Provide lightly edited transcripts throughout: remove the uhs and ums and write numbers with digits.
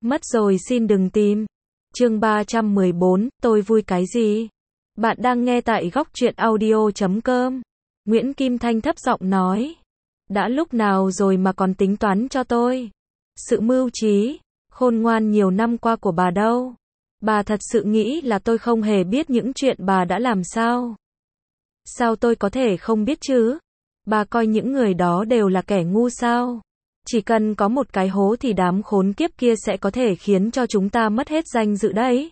Mất rồi xin đừng tìm. Chương 314, tôi vui cái gì? Bạn đang nghe tại góc truyện audio.com. Nguyễn Kim Thanh thấp giọng nói. Đã lúc nào rồi mà còn tính toán cho tôi? Sự mưu trí, khôn ngoan nhiều năm qua của bà đâu? Bà thật sự nghĩ là tôi không hề biết những chuyện bà đã làm sao? Sao tôi có thể không biết chứ? Bà coi những người đó đều là kẻ ngu sao? Chỉ cần có một cái hố thì đám khốn kiếp kia sẽ có thể khiến cho chúng ta mất hết danh dự đấy.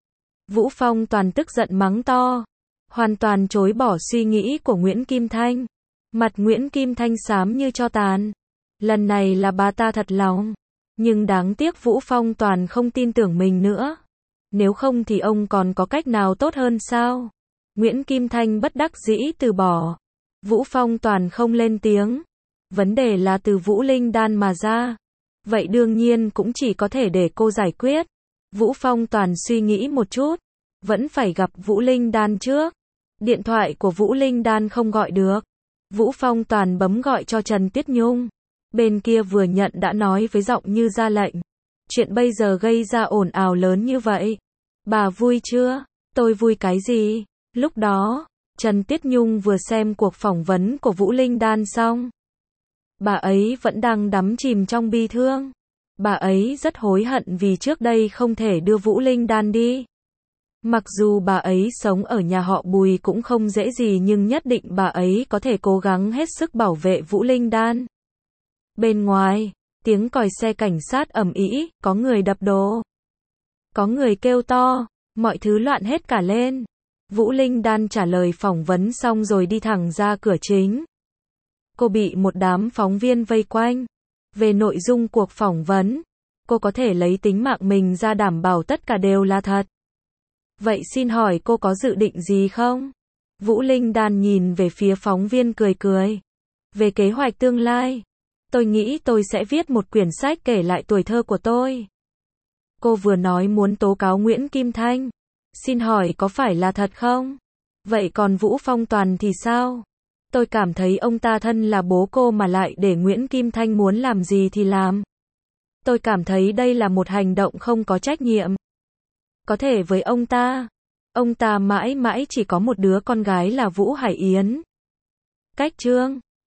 Vũ Phong Toàn tức giận mắng to, hoàn toàn chối bỏ suy nghĩ của Nguyễn Kim Thanh. Mặt Nguyễn Kim Thanh xám như tro tàn. Lần này là bà ta thật lòng. Nhưng đáng tiếc Vũ Phong Toàn không tin tưởng mình nữa. Nếu không thì ông còn có cách nào tốt hơn sao? Nguyễn Kim Thanh bất đắc dĩ từ bỏ. Vũ Phong Toàn không lên tiếng. Vấn đề là từ Vũ Linh Đan mà ra. Vậy đương nhiên cũng chỉ có thể để cô giải quyết. Vũ Phong Toàn suy nghĩ một chút. Vẫn phải gặp Vũ Linh Đan trước. Điện thoại của Vũ Linh Đan không gọi được. Vũ Phong Toàn bấm gọi cho Trần Tuyết Nhung. Bên kia vừa nhận đã nói với giọng như ra lệnh. Chuyện bây giờ gây ra ồn ào lớn như vậy. Bà vui chưa? Tôi vui cái gì? Lúc đó, Trần Tuyết Nhung vừa xem cuộc phỏng vấn của Vũ Linh Đan xong. Bà ấy vẫn đang đắm chìm trong bi thương. Bà ấy rất hối hận vì trước đây không thể đưa Vũ Linh Đan đi. Mặc dù bà ấy sống ở nhà họ Bùi cũng không dễ gì nhưng nhất định bà ấy có thể cố gắng hết sức bảo vệ Vũ Linh Đan. Bên ngoài, tiếng còi xe cảnh sát ầm ĩ, có người đập đồ. Có người kêu to, mọi thứ loạn hết cả lên. Vũ Linh Đan trả lời phỏng vấn xong rồi đi thẳng ra cửa chính. Cô bị một đám phóng viên vây quanh. Về nội dung cuộc phỏng vấn, cô có thể lấy tính mạng mình ra đảm bảo tất cả đều là thật. Vậy xin hỏi cô có dự định gì không? Vũ Linh Đan nhìn về phía phóng viên cười cười. Về kế hoạch tương lai, tôi nghĩ tôi sẽ viết một quyển sách kể lại tuổi thơ của tôi. Cô vừa nói muốn tố cáo Nguyễn Kim Thanh. Xin hỏi có phải là thật không? Vậy còn Vũ Phong Toàn thì sao? Tôi cảm thấy ông ta thân là bố cô mà lại để Nguyễn Kim Thanh muốn làm gì thì làm. Tôi cảm thấy đây là một hành động không có trách nhiệm. Có thể với ông ta mãi mãi chỉ có một đứa con gái là Vũ Hải Yến. Cách chương